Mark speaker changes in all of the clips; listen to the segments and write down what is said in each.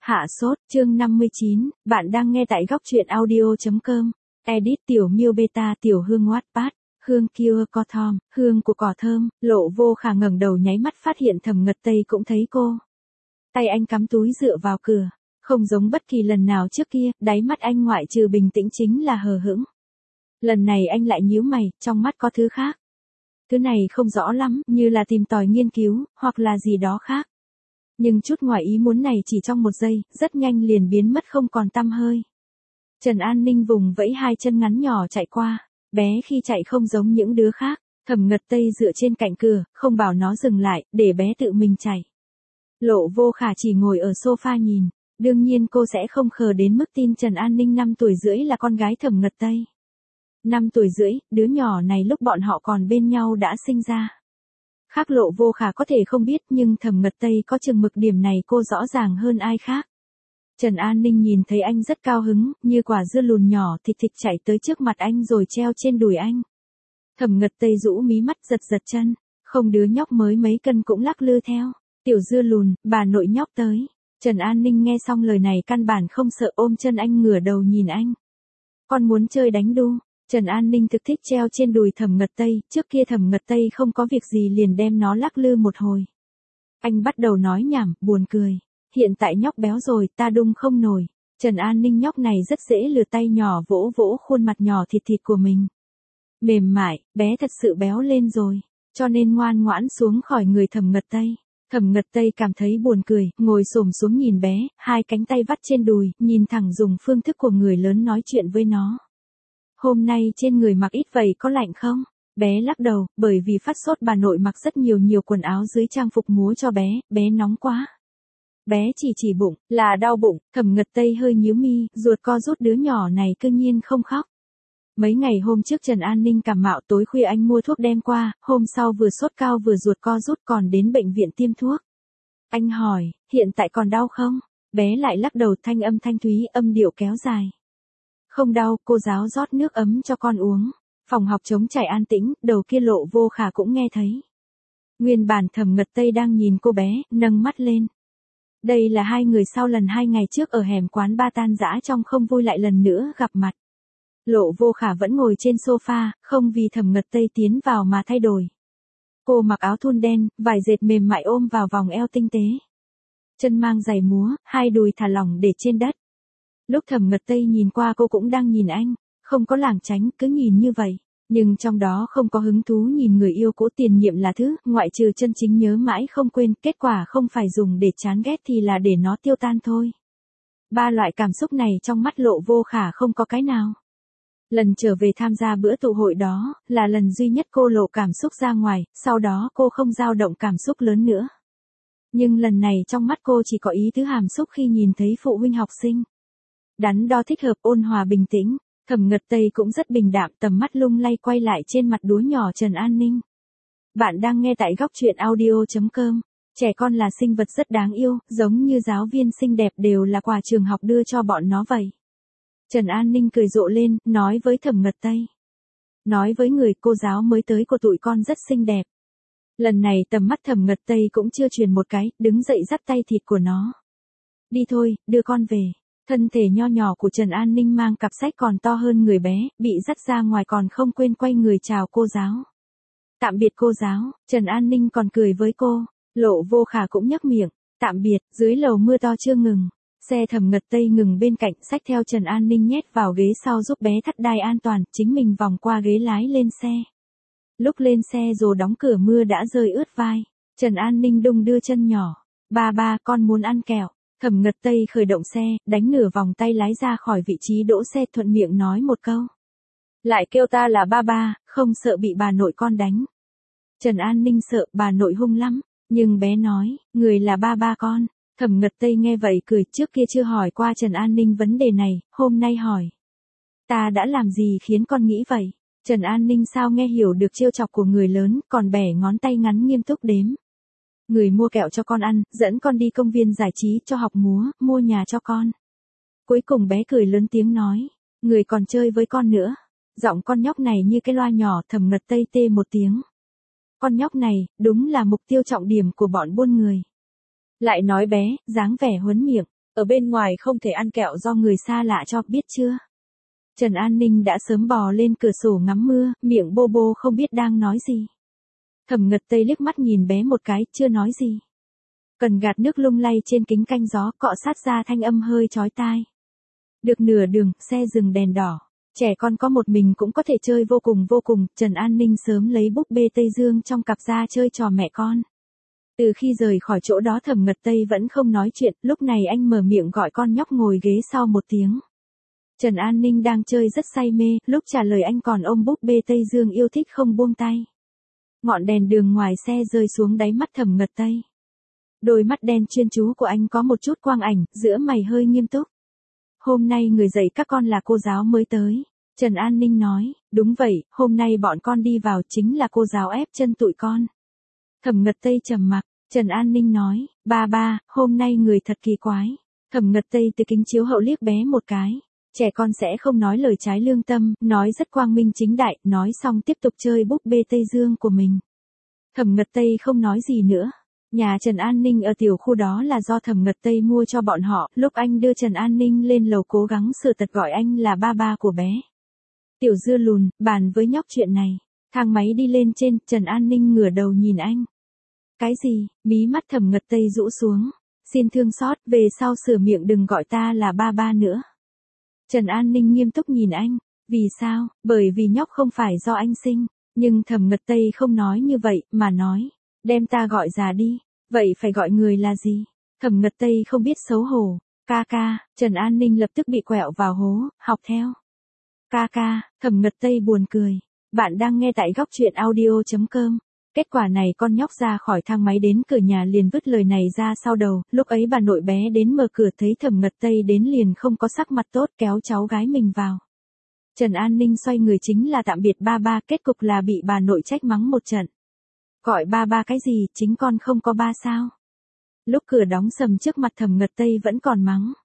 Speaker 1: Hạ sốt, chương 59, bạn đang nghe tại góc truyện audio.com. Edit Tiểu Miêu Beta Tiểu Hương Wattpad, hương Cure Cotton, hương của cỏ thơm. Lộ Vô Khả ngẩng đầu nháy mắt phát hiện Thẩm Ngật Tây cũng thấy cô. Tay anh cắm túi dựa vào cửa, không giống bất kỳ lần nào trước kia, đáy mắt anh ngoại trừ bình tĩnh chính là hờ hững. Lần này anh lại nhíu mày, trong mắt có thứ khác. Thứ này không rõ lắm, như là tìm tòi nghiên cứu, hoặc là gì đó khác. Nhưng chút ngoài ý muốn này chỉ trong một giây, rất nhanh liền biến mất không còn tăm hơi. Trần An Ninh vùng vẫy hai chân ngắn nhỏ chạy qua, bé khi chạy không giống những đứa khác, Thẩm Ngật Tây dựa trên cạnh cửa, không bảo nó dừng lại, để bé tự mình chạy. Lộ Vô Khả chỉ ngồi ở sofa nhìn, đương nhiên cô sẽ không khờ đến mức tin Trần An Ninh 5 tuổi rưỡi là con gái Thẩm Ngật Tây. 5 tuổi rưỡi, đứa nhỏ này lúc bọn họ còn bên nhau đã sinh ra. Khác Lộ Vô Khả có thể không biết nhưng Thẩm Ngật Tây có chừng mực điểm này cô rõ ràng hơn ai khác. Trần An Ninh nhìn thấy anh rất cao hứng, như quả dưa lùn nhỏ thịt thịt chạy tới trước mặt anh rồi treo trên đùi anh. Thẩm Ngật Tây rũ mí mắt giật giật chân, không đứa nhóc mới mấy cân cũng lắc lư theo. Tiểu dưa lùn, bà nội nhóc tới. Trần An Ninh nghe xong lời này căn bản không sợ ôm chân anh ngửa đầu nhìn anh. Con muốn chơi đánh đu. Trần An Ninh thực thích treo trên đùi Thẩm Ngật Tây, trước kia Thẩm Ngật Tây không có việc gì liền đem nó lắc lư một hồi. Anh bắt đầu nói nhảm, buồn cười. Hiện tại nhóc béo rồi, ta đung không nổi. Trần An Ninh nhóc này rất dễ lừa tay nhỏ vỗ vỗ khuôn mặt nhỏ thịt thịt của mình. Mềm mại, bé thật sự béo lên rồi, cho nên ngoan ngoãn xuống khỏi người Thẩm Ngật Tây. Thẩm Ngật Tây cảm thấy buồn cười, ngồi xổm xuống nhìn bé, hai cánh tay vắt trên đùi, nhìn thẳng dùng phương thức của người lớn nói chuyện với nó. Hôm nay trên người mặc ít vậy có lạnh không? Bé lắc đầu, bởi vì phát sốt bà nội mặc rất nhiều quần áo dưới trang phục múa cho bé nóng quá. Bé chỉ bụng, là đau bụng, Thẩm Ngật Tây hơi nhíu mi, ruột co rút đứa nhỏ này cư nhiên không khóc. Mấy ngày hôm trước Trần An Ninh cảm mạo tối khuya anh mua thuốc đem qua, hôm sau vừa sốt cao vừa ruột co rút còn đến bệnh viện tiêm thuốc. Anh hỏi, hiện tại còn đau không? Bé lại lắc đầu thanh âm thanh thúy âm điệu kéo dài. Không đau, cô giáo rót nước ấm cho con uống. Phòng học trống trải an tĩnh, đầu kia Lộ Vô Khả cũng nghe thấy. Nguyên bản Thẩm Ngật Tây đang nhìn cô bé, nâng mắt lên. Đây là hai người sau lần 2 ngày trước ở hẻm quán ba tan rã trong không vui lại lần nữa gặp mặt. Lộ Vô Khả vẫn ngồi trên sofa, không vì Thẩm Ngật Tây tiến vào mà thay đổi. Cô mặc áo thun đen, vải dệt mềm mại ôm vào vòng eo tinh tế. Chân mang giày múa, hai đùi thả lỏng để trên đất. Lúc Thẩm Ngật Tây nhìn qua cô cũng đang nhìn anh, không có lảng tránh, cứ nhìn như vậy. Nhưng trong đó không có hứng thú nhìn người yêu cũ tiền nhiệm là thứ, ngoại trừ chân chính nhớ mãi không quên, kết quả không phải dùng để chán ghét thì là để nó tiêu tan thôi. Ba loại cảm xúc này trong mắt Lộ Vô Khả không có cái nào. Lần trở về tham gia bữa tụ hội đó, là lần duy nhất cô lộ cảm xúc ra ngoài, sau đó cô không dao động cảm xúc lớn nữa. Nhưng lần này trong mắt cô chỉ có ý tứ hàm xúc khi nhìn thấy phụ huynh học sinh. Đắn đo thích hợp ôn hòa bình tĩnh, Thẩm Ngật Tây cũng rất bình đạm tầm mắt lung lay quay lại trên mặt đứa nhỏ Trần An Ninh. Bạn đang nghe tại góc truyện audio.com, trẻ con là sinh vật rất đáng yêu, giống như giáo viên xinh đẹp đều là quà trường học đưa cho bọn nó vậy. Trần An Ninh cười rộ lên, nói với Thẩm Ngật Tây. Nói với người cô giáo mới tới của tụi con rất xinh đẹp. Lần này tầm mắt Thẩm Ngật Tây cũng chưa truyền một cái, đứng dậy dắt tay thịt của nó. Đi thôi, đưa con về. Thân thể nho nhỏ của Trần An Ninh mang cặp sách còn to hơn người bé, bị dắt ra ngoài còn không quên quay người chào cô giáo. Tạm biệt cô giáo, Trần An Ninh còn cười với cô. Lộ Vô Khả cũng nhếch miệng. Tạm biệt, dưới lầu mưa to chưa ngừng. Xe Thẩm Ngật Tây ngừng bên cạnh, xách theo Trần An Ninh nhét vào ghế sau giúp bé thắt đai an toàn, chính mình vòng qua ghế lái lên xe. Lúc lên xe rồi đóng cửa mưa đã rơi ướt vai. Trần An Ninh đung đưa chân nhỏ. Ba, con muốn ăn kẹo. Thẩm Ngật Tây khởi động xe, đánh nửa vòng tay lái ra khỏi vị trí đỗ xe thuận miệng nói một câu. Lại kêu ta là ba, không sợ bị bà nội con đánh. Trần An Ninh sợ bà nội hung lắm, nhưng bé nói, người là ba con. Thẩm Ngật Tây nghe vậy cười, trước kia chưa hỏi qua Trần An Ninh vấn đề này, hôm nay hỏi. Ta đã làm gì khiến con nghĩ vậy? Trần An Ninh sao nghe hiểu được trêu chọc của người lớn, còn bẻ ngón tay ngắn nghiêm túc đếm. Người mua kẹo cho con ăn, dẫn con đi công viên giải trí cho học múa, mua nhà cho con. Cuối cùng bé cười lớn tiếng nói, người còn chơi với con nữa. Giọng con nhóc này như cái loa nhỏ. Thẩm Ngật Tây tê một tiếng. Con nhóc này, đúng là mục tiêu trọng điểm của bọn buôn người. Lại nói bé, dáng vẻ huấn miệng, Ở bên ngoài không thể ăn kẹo do người xa lạ cho, biết chưa? Trần An Ninh đã sớm bò lên cửa sổ ngắm mưa, miệng bô bô không biết đang nói gì. Thẩm Ngật Tây liếc mắt nhìn bé một cái, chưa nói gì. Cần gạt nước lung lay trên kính canh gió, cọ sát ra thanh âm hơi chói tai. Được nửa đường, xe dừng đèn đỏ. Trẻ con có một mình cũng có thể chơi vô cùng, Trần An Ninh sớm lấy búp bê Tây Dương trong cặp ra chơi trò mẹ con. Từ khi rời khỏi chỗ đó Thẩm Ngật Tây vẫn không nói chuyện, lúc này anh mở miệng gọi con nhóc ngồi ghế sau một tiếng. Trần An Ninh đang chơi rất say mê, lúc trả lời anh còn ôm búp bê Tây Dương yêu thích không buông tay. Ngọn đèn đường ngoài xe rơi xuống đáy mắt Thẩm Ngật Tây. Đôi mắt đen chuyên chú của anh có một chút quang ảnh, giữa mày hơi nghiêm túc. Hôm nay người dạy các con là cô giáo mới tới. Trần An Ninh nói, đúng vậy, hôm nay bọn con đi vào chính là cô giáo ép chân tụi con. Thẩm Ngật Tây trầm mặc, Trần An Ninh nói, ba, hôm nay người thật kỳ quái. Thẩm Ngật Tây từ kính chiếu hậu liếc bé một cái. Trẻ con sẽ không nói lời trái lương tâm, nói rất quang minh chính đại, nói xong tiếp tục chơi búp bê Tây Dương của mình. Thẩm Ngật Tây không nói gì nữa. Nhà Trần An Ninh ở tiểu khu đó là do Thẩm Ngật Tây mua cho bọn họ, lúc anh đưa Trần An Ninh lên lầu cố gắng sửa tật gọi anh là ba của bé. Tiểu Dưa lùn, bàn với nhóc chuyện này. Thang máy đi lên trên, Trần An Ninh ngửa đầu nhìn anh. Cái gì? Mí mắt Thẩm Ngật Tây rũ xuống. Xin thương xót, về sau sửa miệng đừng gọi ta là ba nữa. Trần An Ninh nghiêm túc nhìn anh. Vì sao? Bởi vì nhóc không phải do anh sinh. Nhưng Thẩm Ngật Tây không nói như vậy, mà nói. Đem ta gọi già đi. Vậy phải gọi người là gì? Thẩm Ngật Tây không biết xấu hổ. Ca, Trần An Ninh lập tức bị quẹo vào hố, học theo. Ca, Thẩm Ngật Tây buồn cười. Bạn đang nghe tại góc truyện audio.com. Kết quả này con nhóc ra khỏi thang máy đến cửa nhà liền vứt lời này ra sau đầu, lúc ấy bà nội bé đến mở cửa thấy Thẩm Ngật Tây đến liền không có sắc mặt tốt kéo cháu gái mình vào. Trần An Ninh xoay người chính là tạm biệt ba, kết cục là bị bà nội trách mắng một trận. Gọi ba cái gì, chính con không có ba sao? Lúc cửa đóng sầm trước mặt Thẩm Ngật Tây vẫn còn mắng.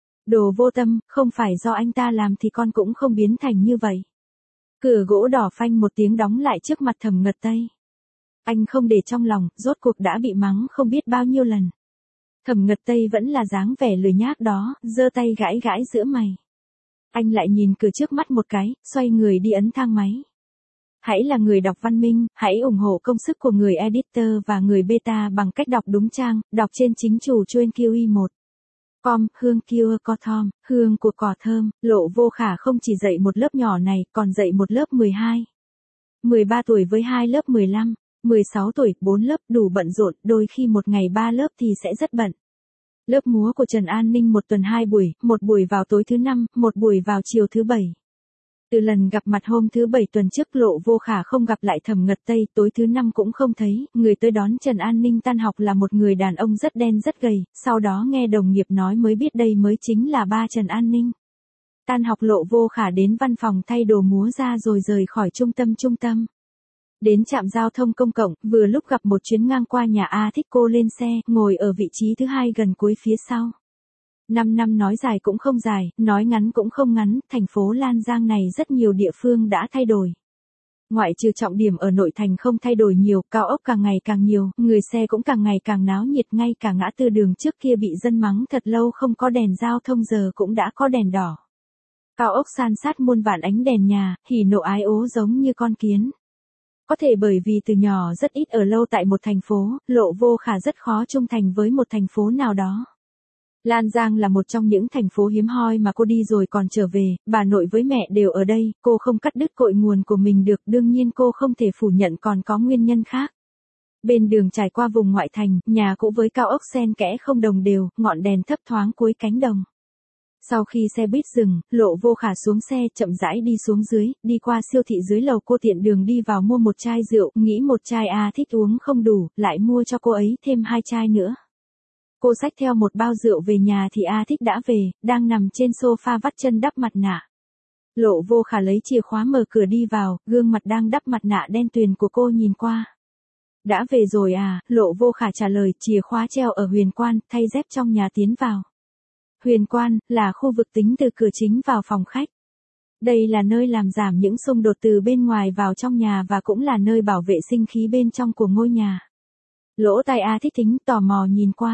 Speaker 1: Đồ vô tâm, không phải do anh ta làm thì con cũng không biến thành như vậy. Cửa gỗ đỏ phanh một tiếng đóng lại trước mặt Thẩm Ngật Tây. Anh không để trong lòng, rốt cuộc đã bị mắng không biết bao nhiêu lần. Thẩm Ngật Tây vẫn là dáng vẻ lười nhác đó, giơ tay gãi giữa mày. Anh lại nhìn cửa trước mắt một cái, xoay người đi ấn thang máy. Hãy là người đọc văn minh, hãy ủng hộ công sức của người editor và người beta bằng cách đọc đúng trang, đọc trên chính chủ chuyên QI1. Hương Kiêu Co Thom, hương của cỏ thơm, Lộ Vô Khả không chỉ dạy một lớp nhỏ này, còn dạy một lớp 12. 13 tuổi với 2 lớp 15, 16 tuổi, 4 lớp, đủ bận rộn, đôi khi một ngày 3 lớp thì sẽ rất bận. Lớp múa của Trần An Ninh một tuần 2 buổi, một buổi vào tối thứ 5, một buổi vào chiều thứ 7. Từ lần gặp mặt hôm thứ 7 tuần trước Lộ Vô Khả không gặp lại Thẩm Ngật Tây, tối thứ 5 cũng không thấy, người tới đón Trần An Ninh tan học là một người đàn ông rất đen rất gầy, sau đó nghe đồng nghiệp nói mới biết đây mới chính là ba Trần An Ninh. Tan học Lộ Vô Khả đến văn phòng thay đồ múa ra rồi rời khỏi trung tâm. Đến trạm giao thông công cộng, vừa lúc gặp một chuyến ngang qua nhà A Thích, cô lên xe, ngồi ở vị trí thứ 2 gần cuối phía sau. 5 năm nói dài cũng không dài, nói ngắn cũng không ngắn, thành phố Lan Giang này rất nhiều địa phương đã thay đổi. Ngoại trừ trọng điểm ở nội thành không thay đổi nhiều, cao ốc càng ngày càng nhiều, người xe cũng càng ngày càng náo nhiệt, ngay cả ngã tư đường trước kia bị dân mắng thật lâu không có đèn giao thông giờ cũng đã có đèn đỏ. Cao ốc san sát muôn vàn ánh đèn nhà, hỉ nộ ái ố giống như con kiến. Có thể bởi vì từ nhỏ rất ít ở lâu tại một thành phố, Lộ Vô Khả rất khó trung thành với một thành phố nào đó. Lan Giang là một trong những thành phố hiếm hoi mà cô đi rồi còn trở về, bà nội với mẹ đều ở đây, cô không cắt đứt cội nguồn của mình được, đương nhiên cô không thể phủ nhận còn có nguyên nhân khác. Bên đường trải qua vùng ngoại thành, nhà cũ với cao ốc xen kẽ không đồng đều, ngọn đèn thấp thoáng cuối cánh đồng. Sau khi xe buýt dừng, Lộ Vô Khả xuống xe, chậm rãi đi xuống dưới, đi qua siêu thị dưới lầu, cô tiện đường đi vào mua một chai rượu, nghĩ một chai A Thích uống không đủ, lại mua cho cô ấy thêm 2 chai nữa. Cô xách theo một bao rượu về nhà thì A Thích đã về, đang nằm trên sofa vắt chân đắp mặt nạ. Lộ Vô Khả lấy chìa khóa mở cửa đi vào, gương mặt đang đắp mặt nạ đen tuyền của cô nhìn qua. Đã về rồi à, Lộ Vô Khả trả lời, chìa khóa treo ở Huyền Quan, thay dép trong nhà tiến vào. Huyền Quan, là khu vực tính từ cửa chính vào phòng khách. Đây là nơi làm giảm những xung đột từ bên ngoài vào trong nhà và cũng là nơi bảo vệ sinh khí bên trong của ngôi nhà. Lỗ tai A Thích thính tò mò nhìn qua.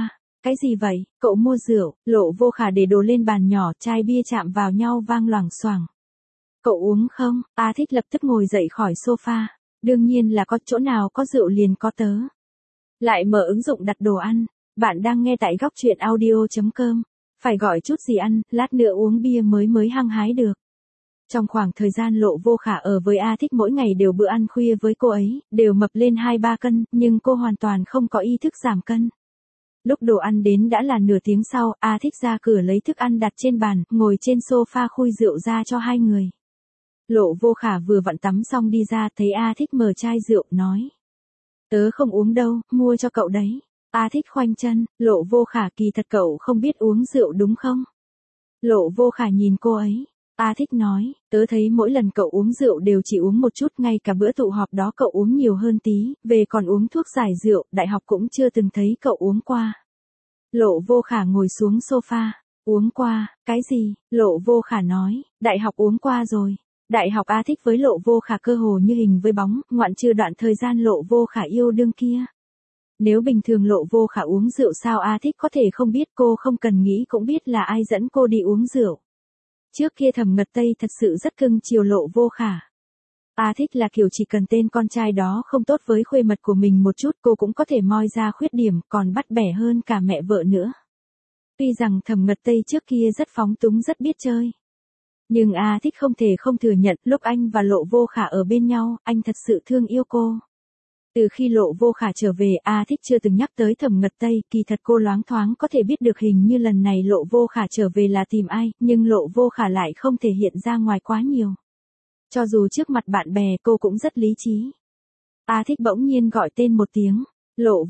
Speaker 1: Cái gì vậy, cậu mua rượu? Lộ Vô Khả để đồ lên bàn nhỏ, chai bia chạm vào nhau vang loảng xoảng. Cậu uống không? A Thích lập tức ngồi dậy khỏi sofa. Đương nhiên là có, chỗ nào có rượu liền có tớ. Lại mở ứng dụng đặt đồ ăn. Bạn đang nghe tại góc truyện audio.com. Phải gọi chút gì ăn, lát nữa uống bia mới hăng hái được. Trong khoảng thời gian Lộ Vô Khả ở với A Thích mỗi ngày đều bữa ăn khuya với cô ấy, đều mập lên 2-3 cân, nhưng cô hoàn toàn không có ý thức giảm cân. Lúc đồ ăn đến đã là nửa tiếng sau, A Thích ra cửa lấy thức ăn đặt trên bàn, ngồi trên sofa khui rượu ra cho hai người. Lộ Vô Khả vừa vặn tắm xong đi ra, thấy A Thích mở chai rượu, nói. Tớ không uống đâu, mua cho cậu đấy. A Thích khoanh chân, Lộ Vô Khả, kỳ thật cậu không biết uống rượu đúng không? Lộ Vô Khả nhìn cô ấy. A Thích nói, tớ thấy mỗi lần cậu uống rượu đều chỉ uống một chút, ngay cả bữa tụ họp đó cậu uống nhiều hơn tí, về còn uống thuốc giải rượu, đại học cũng chưa từng thấy cậu uống qua. Lộ Vô Khả ngồi xuống sofa, uống qua, cái gì? Lộ Vô Khả nói, đại học uống qua rồi. Đại học. A Thích với Lộ Vô Khả cơ hồ như hình với bóng, ngoạn trừ đoạn thời gian Lộ Vô Khả yêu đương kia. Nếu bình thường Lộ Vô Khả uống rượu sao A Thích có thể không biết, cô không cần nghĩ cũng biết là ai dẫn cô đi uống rượu. Trước kia Thẩm Ngật Tây thật sự rất cưng chiều Lộ Vô Khả. A Thích là kiểu chỉ cần tên con trai đó không tốt với khuê mật của mình một chút cô cũng có thể moi ra khuyết điểm, còn bắt bẻ hơn cả mẹ vợ nữa. Tuy rằng Thẩm Ngật Tây trước kia rất phóng túng rất biết chơi. Nhưng A Thích không thể không thừa nhận lúc anh và Lộ Vô Khả ở bên nhau, anh thật sự thương yêu cô. Từ khi Lộ Vô Khả trở về, A Thích chưa từng nhắc tới Thẩm Ngật Tây, kỳ thật cô loáng thoáng có thể biết được hình như lần này Lộ Vô Khả trở về là tìm ai, nhưng Lộ Vô Khả lại không thể hiện ra ngoài quá nhiều. Cho dù trước mặt bạn bè cô cũng rất lý trí. A Thích bỗng nhiên gọi tên một tiếng, Lộ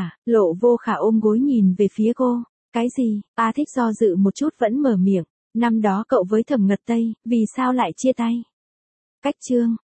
Speaker 1: Vô Khả ôm gối nhìn về phía cô, cái gì? A Thích do dự một chút vẫn mở miệng, năm đó cậu với Thẩm Ngật Tây, vì sao lại chia tay? Cách chương.